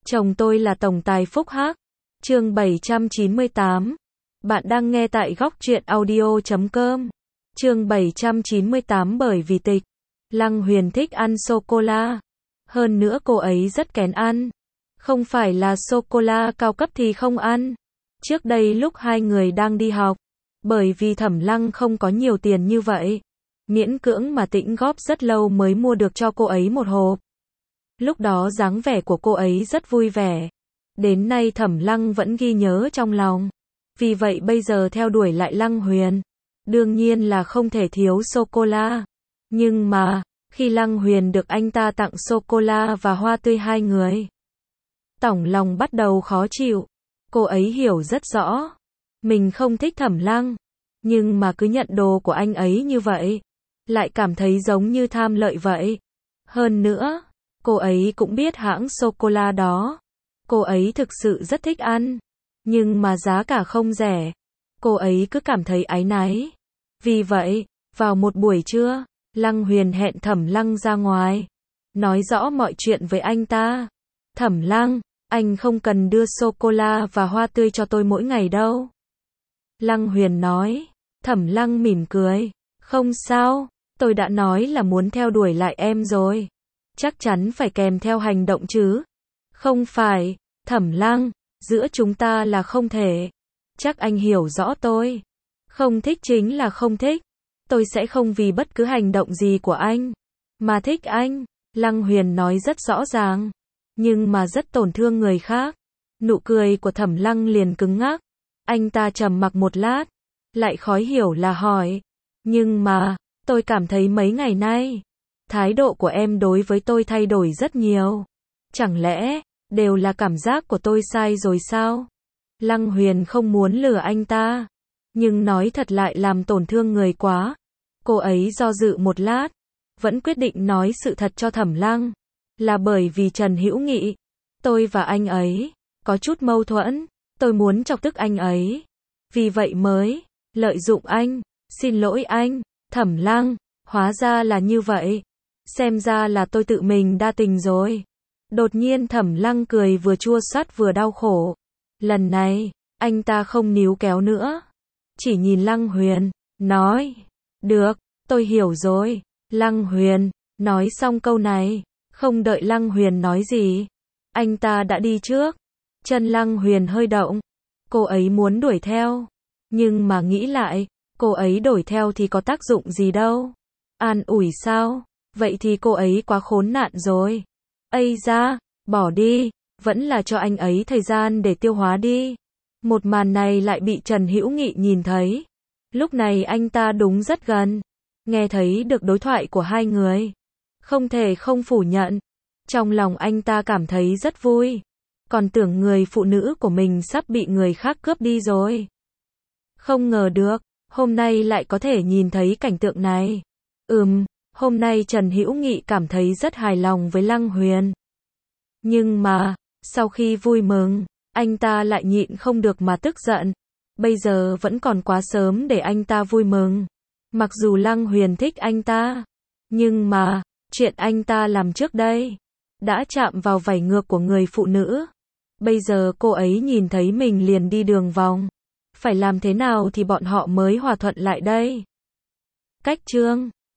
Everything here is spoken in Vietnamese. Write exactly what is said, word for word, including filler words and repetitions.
Chồng tôi là tổng tài phúc hắc. Chương bảy trăm chín mươi tám. Bạn đang nghe tại góc truyện audio chấm com. Chương bảy trăm chín mươi tám bởi vì tịch. Lăng Huyền thích ăn sô-cô-la. Hơn nữa cô ấy rất kén ăn. Không phải là sô-cô-la cao cấp thì không ăn. Trước đây lúc hai người đang đi học, bởi vì Thẩm Lăng không có nhiều tiền như vậy, miễn cưỡng mà Tĩnh góp rất lâu mới mua được cho cô ấy một hộp. Lúc đó dáng vẻ của cô ấy rất vui vẻ. Đến nay Thẩm Lăng vẫn ghi nhớ trong lòng. Vì vậy bây giờ theo đuổi lại Lăng Huyền, đương nhiên là không thể thiếu sô-cô-la. Nhưng mà, khi Lăng Huyền được anh ta tặng sô-cô-la và hoa tươi hai người, tổng lòng bắt đầu khó chịu. Cô ấy hiểu rất rõ, mình không thích Thẩm Lăng, nhưng mà cứ nhận đồ của anh ấy như vậy, lại cảm thấy giống như tham lợi vậy. Hơn nữa, cô ấy cũng biết hãng sô-cô-la đó. Cô ấy thực sự rất thích ăn, nhưng mà giá cả không rẻ. Cô ấy cứ cảm thấy áy náy. Vì vậy, vào một buổi trưa, Lăng Huyền hẹn Thẩm Lăng ra ngoài, nói rõ mọi chuyện với anh ta. Thẩm Lăng, anh không cần đưa sô-cô-la và hoa tươi cho tôi mỗi ngày đâu. Lăng Huyền nói. Thẩm Lăng mỉm cười. Không sao, tôi đã nói là muốn theo đuổi lại em rồi. Chắc chắn phải kèm theo hành động chứ. Không phải, Thẩm Lăng, giữa chúng ta là không thể. Chắc anh hiểu rõ tôi. Không thích chính là không thích. Tôi sẽ không vì bất cứ hành động gì của anh mà thích anh. Lăng Huyền nói rất rõ ràng, nhưng mà rất tổn thương người khác. Nụ cười của Thẩm Lăng liền cứng ngắc. Anh ta trầm mặc một lát, lại khó hiểu là hỏi. Nhưng mà, tôi cảm thấy mấy ngày nay, thái độ của em đối với tôi thay đổi rất nhiều. Chẳng lẽ, đều là cảm giác của tôi sai rồi sao? Lăng Huyền không muốn lừa anh ta, nhưng nói thật lại làm tổn thương người quá. Cô ấy do dự một lát, vẫn quyết định nói sự thật cho Thẩm Lăng. Là bởi vì Trần Hữu Nghị, tôi và anh ấy có chút mâu thuẫn, tôi muốn chọc tức anh ấy. Vì vậy mới lợi dụng anh, xin lỗi anh. Thẩm Lăng, hóa ra là như vậy. Xem ra là tôi tự mình đa tình rồi. Đột nhiên Thẩm Lăng cười vừa chua xót vừa đau khổ. Lần này, anh ta không níu kéo nữa, chỉ nhìn Lăng Huyền, nói, được, tôi hiểu rồi. Lăng Huyền, nói xong câu này, không đợi Lăng Huyền nói gì, anh ta đã đi trước. Chân Lăng Huyền hơi động, cô ấy muốn đuổi theo, nhưng mà nghĩ lại, cô ấy đuổi theo thì có tác dụng gì đâu. An ủi sao? Vậy thì cô ấy quá khốn nạn rồi. Ây da, bỏ đi, vẫn là cho anh ấy thời gian để tiêu hóa đi. Một màn này lại bị Trần Hữu Nghị nhìn thấy. Lúc này anh ta đúng rất gần, nghe thấy được đối thoại của hai người. Không thể không phủ nhận, trong lòng anh ta cảm thấy rất vui. Còn tưởng người phụ nữ của mình sắp bị người khác cướp đi rồi. Không ngờ được, hôm nay lại có thể nhìn thấy cảnh tượng này. Ừm, hôm nay Trần Hữu Nghị cảm thấy rất hài lòng với Lăng Huyền. Nhưng mà, sau khi vui mừng, anh ta lại nhịn không được mà tức giận. Bây giờ vẫn còn quá sớm để anh ta vui mừng. Mặc dù Lăng Huyền thích anh ta, nhưng mà, chuyện anh ta làm trước đây đã chạm vào vảy ngược của người phụ nữ. Bây giờ cô ấy nhìn thấy mình liền đi đường vòng. Phải làm thế nào thì bọn họ mới hòa thuận lại đây? Cách chương